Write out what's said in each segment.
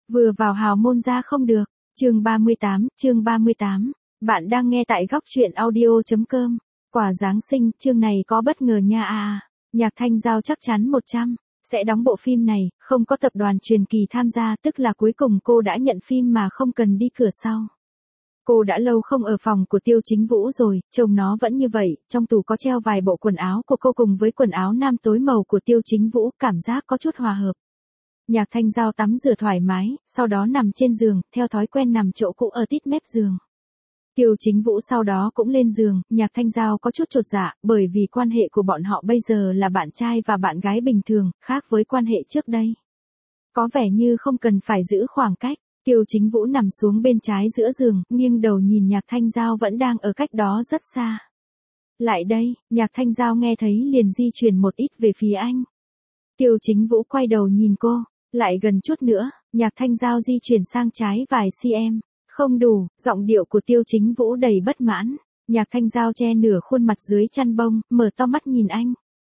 Vừa vào hào môn ra không được. Chương 38. Bạn đang nghe tại góc truyện audio.com. Quà Giáng sinh, chương này có bất ngờ nha Nhạc Thanh Giao chắc chắn 100 sẽ đóng bộ phim này, không có tập đoàn truyền kỳ tham gia, tức là cuối cùng cô đã nhận phim mà không cần đi cửa sau. Cô đã lâu không ở phòng của Tiêu Chính Vũ rồi, trông nó vẫn như vậy, trong tủ có treo vài bộ quần áo của cô cùng với quần áo nam tối màu của Tiêu Chính Vũ, cảm giác có chút hòa hợp. Nhạc Thanh Giao tắm rửa thoải mái, sau đó nằm trên giường, theo thói quen nằm chỗ cũ ở tít mép giường. Tiêu Chính Vũ sau đó cũng lên giường, Nhạc Thanh Giao có chút chột dạ, bởi vì quan hệ của bọn họ bây giờ là bạn trai và bạn gái bình thường, khác với quan hệ trước đây. Có vẻ như không cần phải giữ khoảng cách. Tiêu Chính Vũ nằm xuống bên trái giữa giường, nghiêng đầu nhìn Nhạc Thanh Giao vẫn đang ở cách đó rất xa. Lại đây, Nhạc Thanh Giao nghe thấy liền di chuyển một ít về phía anh. Tiêu Chính Vũ quay đầu nhìn cô, lại gần chút nữa, Nhạc Thanh Giao di chuyển sang trái vài cm. Không đủ, giọng điệu của Tiêu Chính Vũ đầy bất mãn. Nhạc Thanh Giao che nửa khuôn mặt dưới chăn bông, mở to mắt nhìn anh.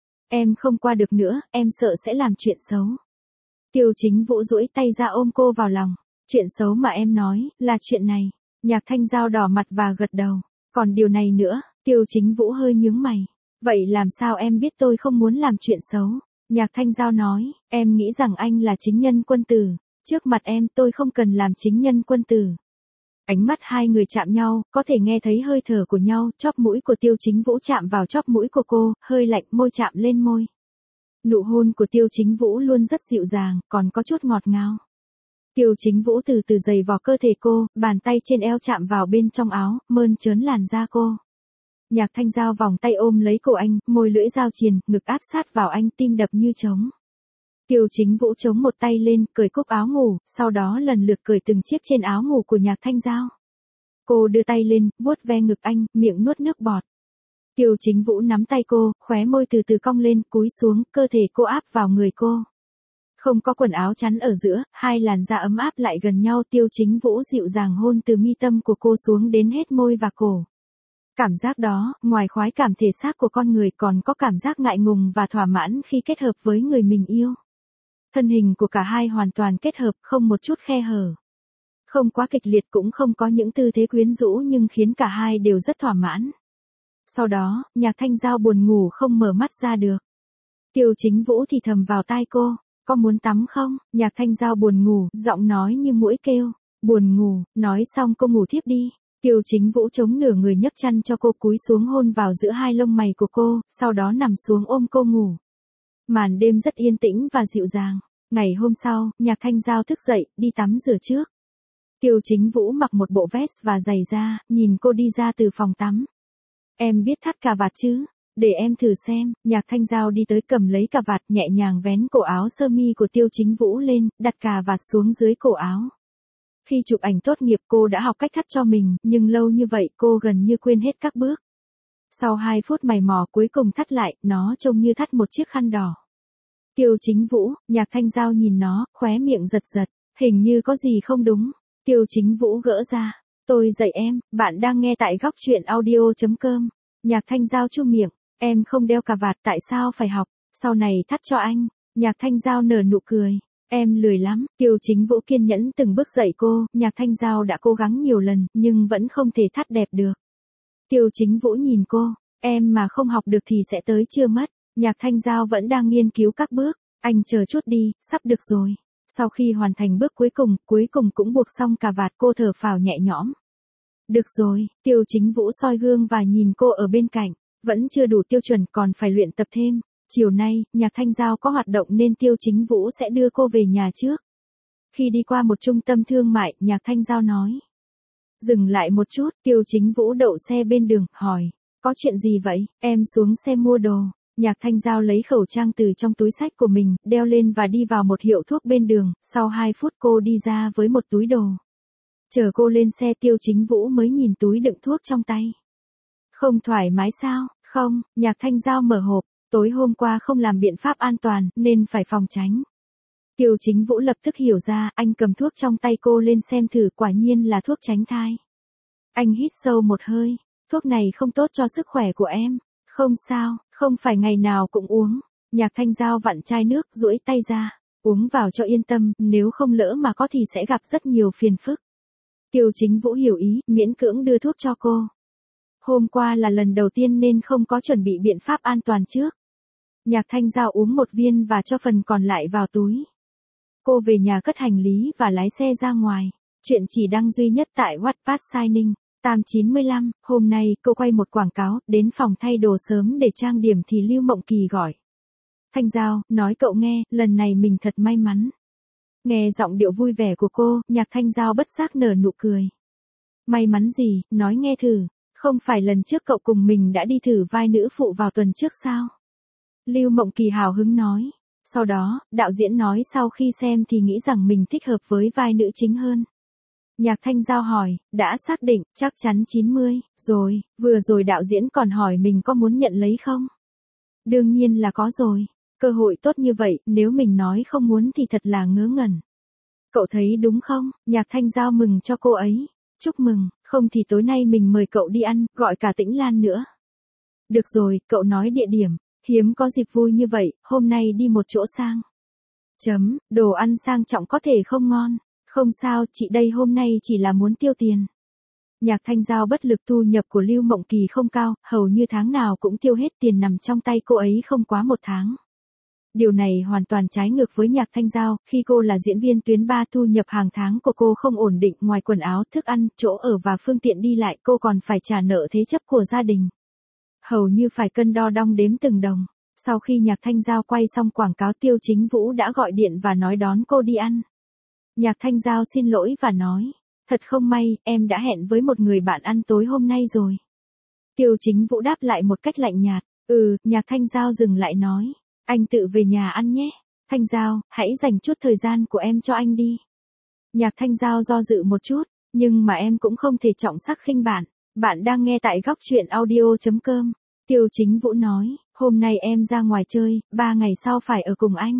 Em không qua được nữa, em sợ sẽ làm chuyện xấu. Tiêu Chính Vũ duỗi tay ra ôm cô vào lòng. Chuyện xấu mà em nói, là chuyện này. Nhạc Thanh Giao đỏ mặt và gật đầu. Còn điều này nữa, Tiêu Chính Vũ hơi nhướng mày. Vậy làm sao em biết tôi không muốn làm chuyện xấu? Nhạc Thanh Giao nói, em nghĩ rằng anh là chính nhân quân tử. Trước mặt em tôi không cần làm chính nhân quân tử. Ánh mắt hai người chạm nhau, có thể nghe thấy hơi thở của nhau, chóp mũi của Tiêu Chính Vũ chạm vào chóp mũi của cô, hơi lạnh, môi chạm lên môi. Nụ hôn của Tiêu Chính Vũ luôn rất dịu dàng, còn có chút ngọt ngào. Tiêu Chính Vũ từ từ giày vò cơ thể cô, bàn tay trên eo chạm vào bên trong áo, mơn trớn làn da cô. Nhạc Thanh Giao vòng tay ôm lấy cổ anh, môi lưỡi giao triền, ngực áp sát vào anh, tim đập như trống. Tiêu Chính Vũ chống một tay lên, cởi cúc áo ngủ, sau đó lần lượt cởi từng chiếc trên áo ngủ của Nhạc Thanh Giao. Cô đưa tay lên, vuốt ve ngực anh, miệng nuốt nước bọt. Tiêu Chính Vũ nắm tay cô, khóe môi từ từ cong lên, cúi xuống, cơ thể cô áp vào người cô. Không có quần áo chắn ở giữa, hai làn da ấm áp lại gần nhau. Tiêu Chính Vũ dịu dàng hôn từ mi tâm của cô xuống đến hết môi và cổ. Cảm giác đó, ngoài khoái cảm thể xác của con người còn có cảm giác ngại ngùng và thỏa mãn khi kết hợp với người mình yêu. Thân hình của cả hai hoàn toàn kết hợp, không một chút khe hở. Không quá kịch liệt cũng không có những tư thế quyến rũ nhưng khiến cả hai đều rất thỏa mãn. Sau đó, Nhạc Thanh Giao buồn ngủ không mở mắt ra được. Tiêu Chính Vũ thì thầm vào tai cô, có muốn tắm không? Nhạc Thanh Giao buồn ngủ, giọng nói như muỗi kêu, buồn ngủ, nói xong cô ngủ thiếp đi. Tiêu Chính Vũ chống nửa người nhấc chăn cho cô, cúi xuống hôn vào giữa hai lông mày của cô, sau đó nằm xuống ôm cô ngủ. Màn đêm rất yên tĩnh và dịu dàng. Ngày hôm sau, Nhạc Thanh Giao thức dậy, đi tắm rửa trước. Tiêu Chính Vũ mặc một bộ vest và giày da, nhìn cô đi ra từ phòng tắm. Em biết thắt cà vạt chứ? Để em thử xem. Nhạc Thanh Giao đi tới cầm lấy cà vạt, nhẹ nhàng vén cổ áo sơ mi của Tiêu Chính Vũ lên, đặt cà vạt xuống dưới cổ áo. Khi chụp ảnh tốt nghiệp cô đã học cách thắt cho mình, nhưng lâu như vậy cô gần như quên hết các bước. Sau 2 phút mày mò cuối cùng thắt lại, nó trông như thắt một chiếc khăn đỏ. Tiêu Chính Vũ, Nhạc Thanh Giao nhìn nó, khóe miệng giật giật, hình như có gì không đúng. Tiêu Chính Vũ gỡ ra, tôi dạy em, bạn đang nghe tại góc truyện audio.com. Nhạc Thanh Giao chu miệng, em không đeo cà vạt tại sao phải học, sau này thắt cho anh. Nhạc Thanh Giao nở nụ cười, em lười lắm. Tiêu Chính Vũ kiên nhẫn từng bước dạy cô, Nhạc Thanh Giao đã cố gắng nhiều lần, nhưng vẫn không thể thắt đẹp được. Tiêu Chính Vũ nhìn cô, em mà không học được thì sẽ tới chưa mất. Nhạc Thanh Giao vẫn đang nghiên cứu các bước, anh chờ chút đi, sắp được rồi. Sau khi hoàn thành bước cuối cùng cũng buộc xong cà vạt, cô thở phào nhẹ nhõm. Được rồi, Tiêu Chính Vũ soi gương và nhìn cô ở bên cạnh, vẫn chưa đủ tiêu chuẩn còn phải luyện tập thêm. Chiều nay, Nhạc Thanh Giao có hoạt động nên Tiêu Chính Vũ sẽ đưa cô về nhà trước. Khi đi qua một trung tâm thương mại, Nhạc Thanh Giao nói. Dừng lại một chút, Tiêu Chính Vũ đậu xe bên đường, hỏi, có chuyện gì vậy? Em xuống xe mua đồ. Nhạc Thanh Giao lấy khẩu trang từ trong túi xách của mình, đeo lên và đi vào một hiệu thuốc bên đường, sau 2 phút cô đi ra với một túi đồ. Chờ cô lên xe Tiêu Chính Vũ mới nhìn túi đựng thuốc trong tay. Không thoải mái sao? Không, Nhạc Thanh Giao mở hộp, tối hôm qua không làm biện pháp an toàn, nên phải phòng tránh. Tiêu Chính Vũ lập tức hiểu ra, anh cầm thuốc trong tay cô lên xem thử, quả nhiên là thuốc tránh thai. Anh hít sâu một hơi, thuốc này không tốt cho sức khỏe của em. Không sao, không phải ngày nào cũng uống. Nhạc Thanh Giao vặn chai nước, duỗi tay ra. Uống vào cho yên tâm, nếu không lỡ mà có thì sẽ gặp rất nhiều phiền phức. Tiêu Chính Vũ hiểu ý, miễn cưỡng đưa thuốc cho cô. Hôm qua là lần đầu tiên nên không có chuẩn bị biện pháp an toàn trước. Nhạc Thanh Giao uống một viên và cho phần còn lại vào túi. Cô về nhà cất hành lý và lái xe ra ngoài. Chuyện chỉ đăng duy nhất tại Wattpad Signing. Tam 95, hôm nay cô quay một quảng cáo, đến phòng thay đồ sớm để trang điểm thì Lưu Mộng Kỳ gọi. Thanh Giao, nói cậu nghe, lần này mình thật may mắn. Nghe giọng điệu vui vẻ của cô, Nhạc Thanh Giao bất giác nở nụ cười. May mắn gì, nói nghe thử, không phải lần trước cậu cùng mình đã đi thử vai nữ phụ vào tuần trước sao? Lưu Mộng Kỳ hào hứng nói. Sau đó, đạo diễn nói sau khi xem thì nghĩ rằng mình thích hợp với vai nữ chính hơn. Nhạc Thanh Giao hỏi, đã xác định, chắc chắn 90, rồi, vừa rồi đạo diễn còn hỏi mình có muốn nhận lấy không? Đương nhiên là có rồi, cơ hội tốt như vậy, nếu mình nói không muốn thì thật là ngớ ngẩn. Cậu thấy đúng không? Nhạc Thanh Giao mừng cho cô ấy. Chúc mừng, không thì tối nay mình mời cậu đi ăn, gọi cả Tĩnh Lan nữa. Được rồi, cậu nói địa điểm, hiếm có dịp vui như vậy, hôm nay đi một chỗ sang. Đồ ăn sang trọng có thể không ngon. Không sao, chị đây hôm nay chỉ là muốn tiêu tiền. Nhạc Thanh Giao bất lực, thu nhập của Lưu Mộng Kỳ không cao, hầu như tháng nào cũng tiêu hết tiền nằm trong tay cô ấy không quá một tháng. Điều này hoàn toàn trái ngược với Nhạc Thanh Giao, khi cô là diễn viên tuyến 3 thu nhập hàng tháng của cô không ổn định, ngoài quần áo, thức ăn, chỗ ở và phương tiện đi lại cô còn phải trả nợ thế chấp của gia đình. Hầu như phải cân đo đong đếm từng đồng. Sau khi Nhạc Thanh Giao quay xong quảng cáo, Tiêu Chính Vũ đã gọi điện và nói đón cô đi ăn. Nhạc Thanh Giao xin lỗi và nói, thật không may, em đã hẹn với một người bạn ăn tối hôm nay rồi. Tiêu Chính Vũ đáp lại một cách lạnh nhạt, Nhạc Thanh Giao dừng lại nói, anh tự về nhà ăn nhé. Thanh Giao, hãy dành chút thời gian của em cho anh đi. Nhạc Thanh Giao do dự một chút, nhưng mà em cũng không thể trọng sắc khinh bạn. Bạn đang nghe tại góc truyện audio.com. Tiêu Chính Vũ nói, hôm nay em ra ngoài chơi, 3 ngày sau phải ở cùng anh.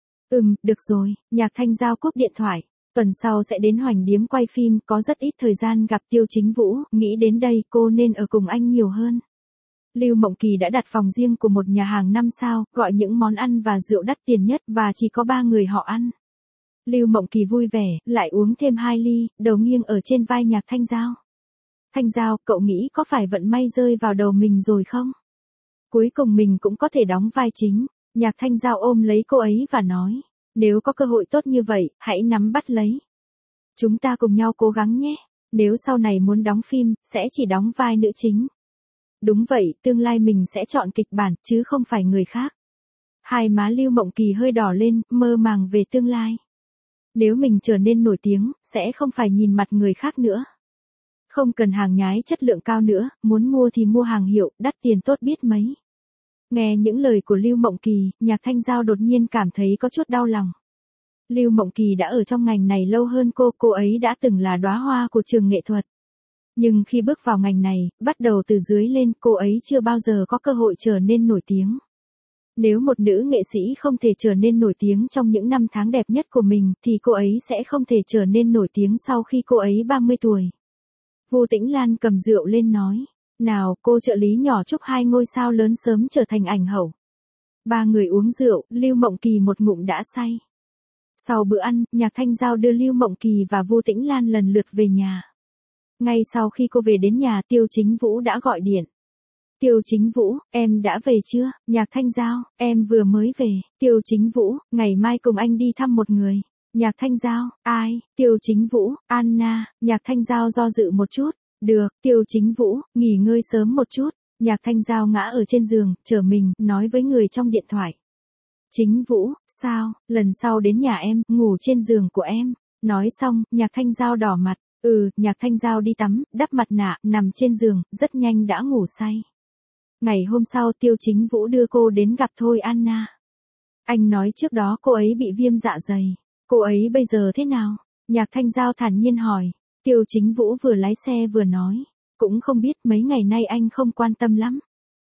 Được rồi, Nhạc Thanh Giao cúp điện thoại. Tuần sau sẽ đến Hoành Điếm quay phim, có rất ít thời gian gặp Tiêu Chính Vũ, nghĩ đến đây cô nên ở cùng anh nhiều hơn. Lưu Mộng Kỳ đã đặt phòng riêng của một nhà hàng 5 sao, gọi những món ăn và rượu đắt tiền nhất và chỉ có 3 người họ ăn. Lưu Mộng Kỳ vui vẻ, lại uống thêm 2 ly, đầu nghiêng ở trên vai Nhạc Thanh Giao. Thanh Giao, cậu nghĩ có phải vận may rơi vào đầu mình rồi không? Cuối cùng mình cũng có thể đóng vai chính. Nhạc Thanh Giao ôm lấy cô ấy và nói, nếu có cơ hội tốt như vậy, hãy nắm bắt lấy. Chúng ta cùng nhau cố gắng nhé. Nếu sau này muốn đóng phim, sẽ chỉ đóng vai nữ chính. Đúng vậy, tương lai mình sẽ chọn kịch bản, chứ không phải người khác. Hai má Lưu Mộng Kỳ hơi đỏ lên, mơ màng về tương lai. Nếu mình trở nên nổi tiếng, sẽ không phải nhìn mặt người khác nữa. Không cần hàng nhái chất lượng cao nữa, muốn mua thì mua hàng hiệu, đắt tiền tốt biết mấy. Nghe những lời của Lưu Mộng Kỳ, Nhạc Thanh Giao đột nhiên cảm thấy có chút đau lòng. Lưu Mộng Kỳ đã ở trong ngành này lâu hơn cô ấy đã từng là đóa hoa của trường nghệ thuật. Nhưng khi bước vào ngành này, bắt đầu từ dưới lên, cô ấy chưa bao giờ có cơ hội trở nên nổi tiếng. Nếu một nữ nghệ sĩ không thể trở nên nổi tiếng trong những năm tháng đẹp nhất của mình, thì cô ấy sẽ không thể trở nên nổi tiếng sau khi cô ấy 30 tuổi. Vu Tĩnh Lan cầm rượu lên nói, nào, cô trợ lý nhỏ chúc 2 ngôi sao lớn sớm trở thành ảnh hậu. 3 người uống rượu, Lưu Mộng Kỳ một ngụm đã say. Sau bữa ăn, Nhạc Thanh Giao đưa Lưu Mộng Kỳ và Vu Tĩnh Lan lần lượt về nhà. Ngay sau khi cô về đến nhà, Tiêu Chính Vũ đã gọi điện. Tiêu Chính Vũ, em đã về chưa? Nhạc Thanh Giao, em vừa mới về. Tiêu Chính Vũ, ngày mai cùng anh đi thăm một người. Nhạc Thanh Giao, ai? Tiêu Chính Vũ, Anna. Nhạc Thanh Giao do dự một chút. Được, Tiêu Chính Vũ, nghỉ ngơi sớm một chút. Nhạc Thanh Giao ngã ở trên giường, trở mình, nói với người trong điện thoại. Chính Vũ, sao, lần sau đến nhà em, ngủ trên giường của em. Nói xong, Nhạc Thanh Giao đỏ mặt. Nhạc Thanh Giao đi tắm, đắp mặt nạ, nằm trên giường, rất nhanh đã ngủ say. Ngày hôm sau Tiêu Chính Vũ đưa cô đến gặp Thôi Anna. Anh nói trước đó cô ấy bị viêm dạ dày. Cô ấy bây giờ thế nào? Nhạc Thanh Giao thản nhiên hỏi. Tiêu Chính Vũ vừa lái xe vừa nói. Cũng không biết, mấy ngày nay anh không quan tâm lắm.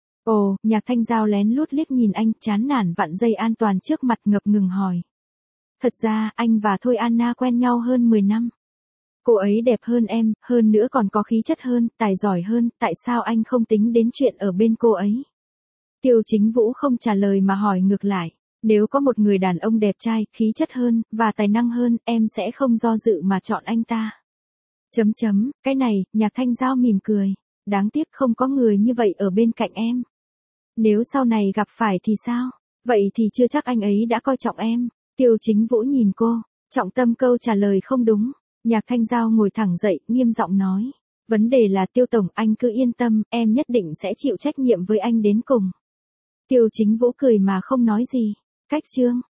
Ồ, Nhạc Thanh Giao lén lút liếc nhìn anh, chán nản vặn dây an toàn trước mặt, ngập ngừng hỏi. Thật ra, anh và Thôi Anna quen nhau hơn 10 năm. Cô ấy đẹp hơn em, hơn nữa còn có khí chất hơn, tài giỏi hơn, tại sao anh không tính đến chuyện ở bên cô ấy? Tiêu Chính Vũ không trả lời mà hỏi ngược lại. Nếu có một người đàn ông đẹp trai, khí chất hơn, và tài năng hơn, em sẽ không do dự mà chọn anh ta. Cái này, Nhạc Thanh Giao mỉm cười. Đáng tiếc không có người như vậy ở bên cạnh em. Nếu sau này gặp phải thì sao? Vậy thì chưa chắc anh ấy đã coi trọng em. Tiêu Chính Vũ nhìn cô, trọng tâm câu trả lời không đúng. Nhạc Thanh Giao ngồi thẳng dậy, nghiêm giọng nói. Vấn đề là Tiêu Tổng, anh cứ yên tâm, em nhất định sẽ chịu trách nhiệm với anh đến cùng. Tiêu Chính Vũ cười mà không nói gì. Cách chương